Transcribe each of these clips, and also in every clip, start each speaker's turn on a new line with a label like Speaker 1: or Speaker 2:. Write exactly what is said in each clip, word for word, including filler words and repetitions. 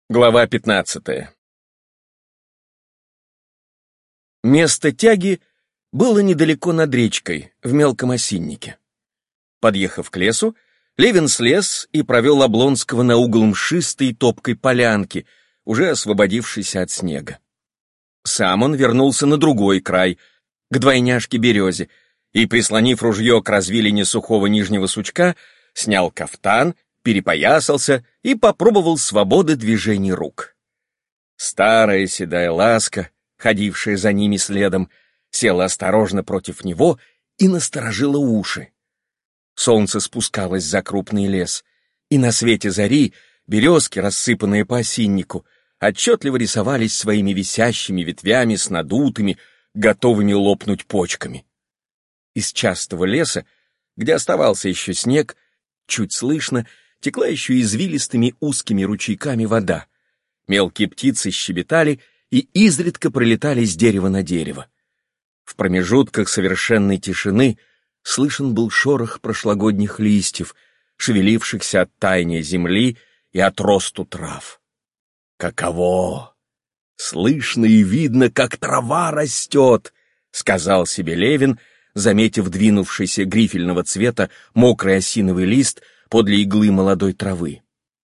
Speaker 1: Глава пятнадцатая. Место тяги было недалеко над речкой, в мелком осиннике. Подъехав к лесу, Левин слез и провел Облонского на угол мшистой топкой полянки, уже освободившейся от снега. Сам он вернулся на другой край, к двойняшке-березе, и, прислонив ружье к развилине сухого нижнего сучка, снял кафтан, перепоясался и попробовал свободы движений рук. Старая седая ласка, ходившая за ними следом, села осторожно против него и насторожила уши. Солнце спускалось за крупный лес, и на свете зари березки, рассыпанные по осиннику, отчетливо рисовались своими висящими ветвями с надутыми, готовыми лопнуть почками. Из частого леса, где оставался еще снег, чуть слышно текла еще извилистыми узкими ручейками вода. Мелкие птицы щебетали и изредка пролетали с дерева на дерево. В промежутках совершенной тишины слышен был шорох прошлогодних листьев, шевелившихся от таяния земли и от росту трав. «Каково! Слышно и видно, как трава растет!» — сказал себе Левин, заметив двинувшийся грифельного цвета мокрый осиновый лист подле иглы молодой травы.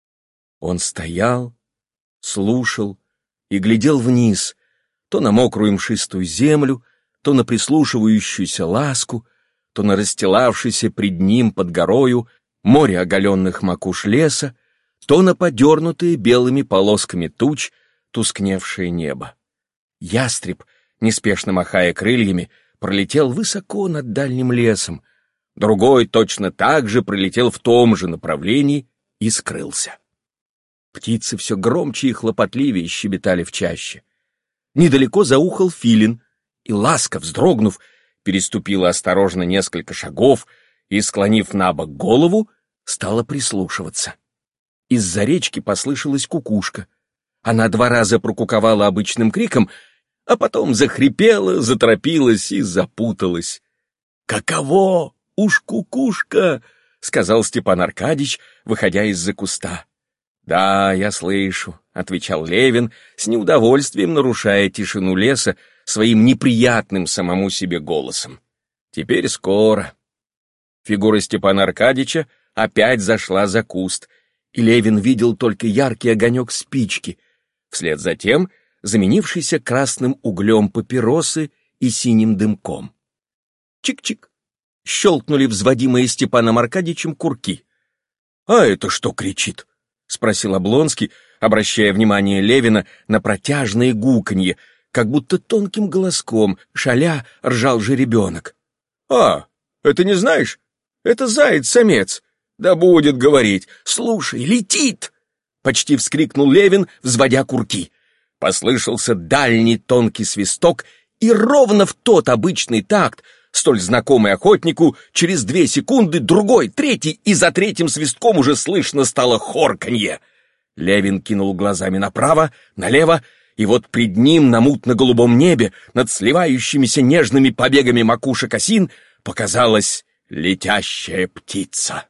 Speaker 1: Он стоял, слушал и глядел вниз, то на мокрую мшистую землю, то на прислушивающуюся ласку, то на расстилавшийся пред ним под горою море оголенных макуш леса, то на подернутые белыми полосками туч тускневшее небо. Ястреб, неспешно махая крыльями, пролетел высоко над дальним лесом, другой точно так же пролетел в том же направлении и скрылся. Птицы все громче и хлопотливее щебетали в чаще. Недалеко заухал филин, и ласка, вздрогнув, переступила осторожно несколько шагов и, склонив на бок голову, стала прислушиваться. Из-за речки послышалась кукушка. Она два раза прокуковала обычным криком, а потом захрипела, заторопилась и запуталась. «Каково? Уж кукушка!» — сказал Степан Аркадьич, выходя из-за куста. «Да, я слышу», — отвечал Левин, с неудовольствием нарушая тишину леса своим неприятным самому себе голосом. «Теперь скоро». Фигура Степана Аркадьича опять зашла за куст, и Левин видел только яркий огонек спички, вслед за тем заменившийся красным углем папиросы и синим дымком. Чик-чик! Щелкнули взводимые Степаном Аркадьичем курки. «А это что кричит?» — спросил Облонский, обращая внимание Левина на протяжное гуканье, как будто тонким голоском, шаля, ржал жеребенок. «А, это не знаешь? Это заяц-самец. Да будет говорить. Слушай, летит!» — почти вскрикнул Левин, взводя курки. Послышался дальний тонкий свисток, и ровно в тот обычный такт, столь знакомый охотнику, через две секунды другой, третий, и за третьим свистком уже слышно стало хорканье. Левин кинул глазами направо, налево, и вот пред ним на мутно-голубом небе, над сливающимися нежными побегами макушек осин, показалась летящая птица.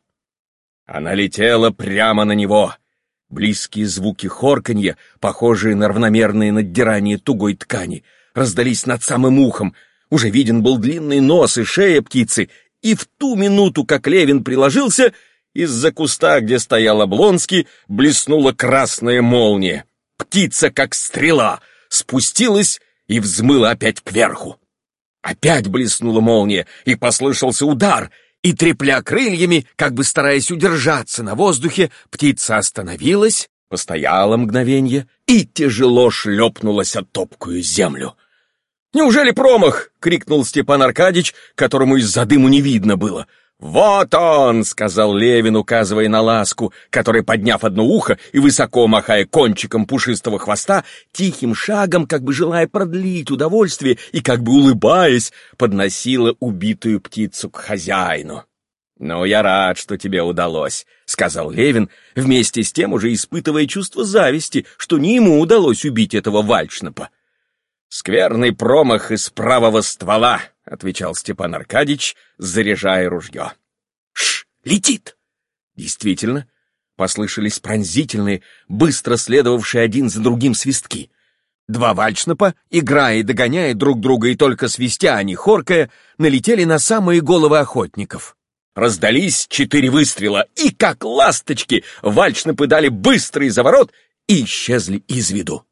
Speaker 1: Она летела прямо на него. Близкие звуки хорканья, похожие на равномерное наддирание тугой ткани, раздались над самым ухом. Уже виден был длинный нос и шея птицы, и в ту минуту, как Левин приложился, из-за куста, где стоял Облонский, блеснула красная молния. Птица, как стрела, спустилась и взмыла опять кверху. Опять блеснула молния, и послышался удар, и, трепля крыльями, как бы стараясь удержаться на воздухе, птица остановилась, постояла мгновенье и тяжело шлепнулась о топкую землю. «Неужели промах?» — крикнул Степан Аркадьич, которому из-за дыму не видно было. «Вот он!» — сказал Левин, указывая на ласку, которая, подняв одно ухо и высоко махая кончиком пушистого хвоста, тихим шагом, как бы желая продлить удовольствие и как бы улыбаясь, подносила убитую птицу к хозяину. «Ну, я рад, что тебе удалось», — сказал Левин, вместе с тем уже испытывая чувство зависти, что не ему удалось убить этого вальшнапа. «Скверный промах из правого ствола», — отвечал Степан Аркадьич, заряжая ружье. «Ш! Летит!» Действительно, Послышались пронзительные, быстро следовавшие один за другим свистки. Два вальшнепа, играя и догоняя друг друга и только свистя, а не хоркая, налетели на самые головы охотников. Раздались четыре выстрела, и, как ласточки, вальшнепы дали быстрый заворот и исчезли из виду.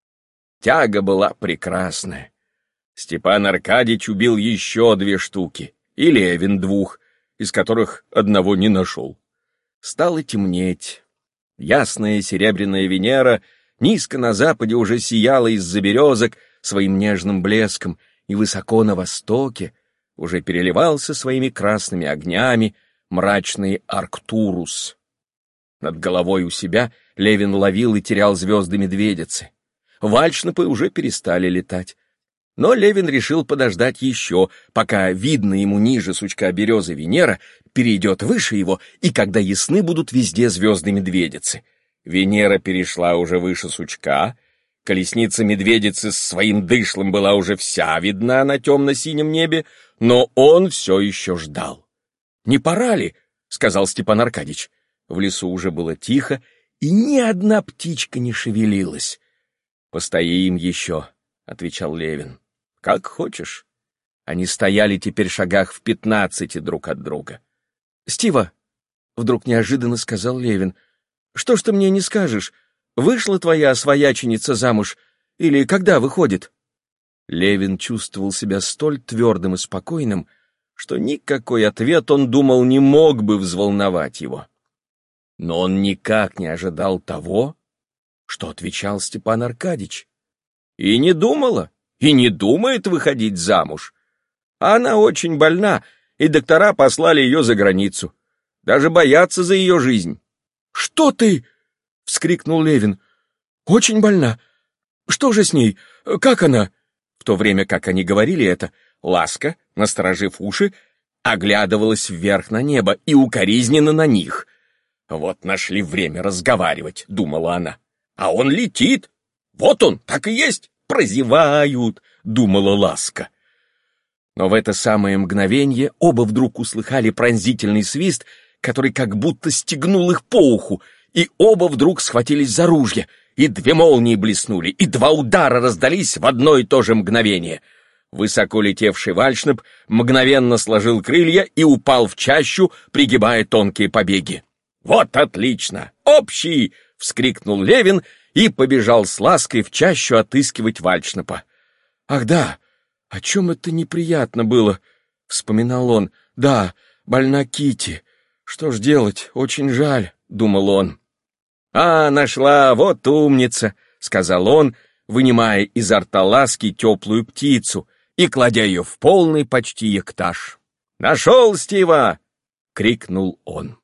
Speaker 1: Тяга была прекрасная. Степан Аркадьич убил еще две штуки, и Левин двух, из которых одного не нашел. Стало темнеть. Ясная серебряная Венера низко на западе уже сияла из-за березок своим нежным блеском, и высоко на востоке уже переливался своими красными огнями мрачный Арктурус. Над головой у себя Левин ловил и терял звезды медведицы. Вальшнепы уже перестали летать. Но Левин решил подождать еще, пока видно ему ниже сучка березы Венера перейдет выше его, и когда ясны будут везде звезды медведицы. Венера перешла уже выше сучка, колесница медведицы с своим дышлом была уже вся видна на темно-синем небе, но он все еще ждал. «Не пора ли?» — сказал Степан Аркадьич. В лесу уже было тихо, и ни одна птичка не шевелилась. «Постоим еще», — отвечал Левин. «Как хочешь». Они стояли теперь в шагах в пятнадцати друг от друга. «Стива», — вдруг неожиданно сказал Левин, — «что ж ты мне не скажешь? Вышла твоя свояченица замуж? Или когда выходит?» Левин чувствовал себя столь твердым и спокойным, что никакой ответ, он думал, не мог бы взволновать его. Но он никак не ожидал того, что отвечал Степан Аркадьич. И не думала, и не думает выходить замуж. Она очень больна, и доктора послали ее за границу. Даже боятся за ее жизнь. «Что ты?» — вскрикнул Левин. «Очень больна. Что же с ней? Как она?» В то время, как они говорили это, Ласка, насторожив уши, оглядывалась вверх на небо и укоризненно на них. «Вот нашли время разговаривать», — думала она. «А он летит. Вот он, так и есть. Прозевают», — думала Ласка. Но в это самое мгновенье оба вдруг услыхали пронзительный свист, который как будто стегнул их по уху, и оба вдруг схватились за ружья, и две молнии блеснули, и два удара раздались в одно и то же мгновение. Высоко летевший вальшнеп мгновенно сложил крылья и упал в чащу, пригибая тонкие побеги. «Вот отлично! Общий!» — вскрикнул Левин и побежал с Лаской в чащу отыскивать вальшнепа. «Ах да, о чем это неприятно было!» — вспоминал он. «Да, больна Кити. Что ж делать, очень жаль», — думал он. «А, нашла, вот умница», — сказал он, вынимая изо рта Ласки теплую птицу и кладя ее в полный почти ектаж. «Нашел, Стива!» — крикнул он.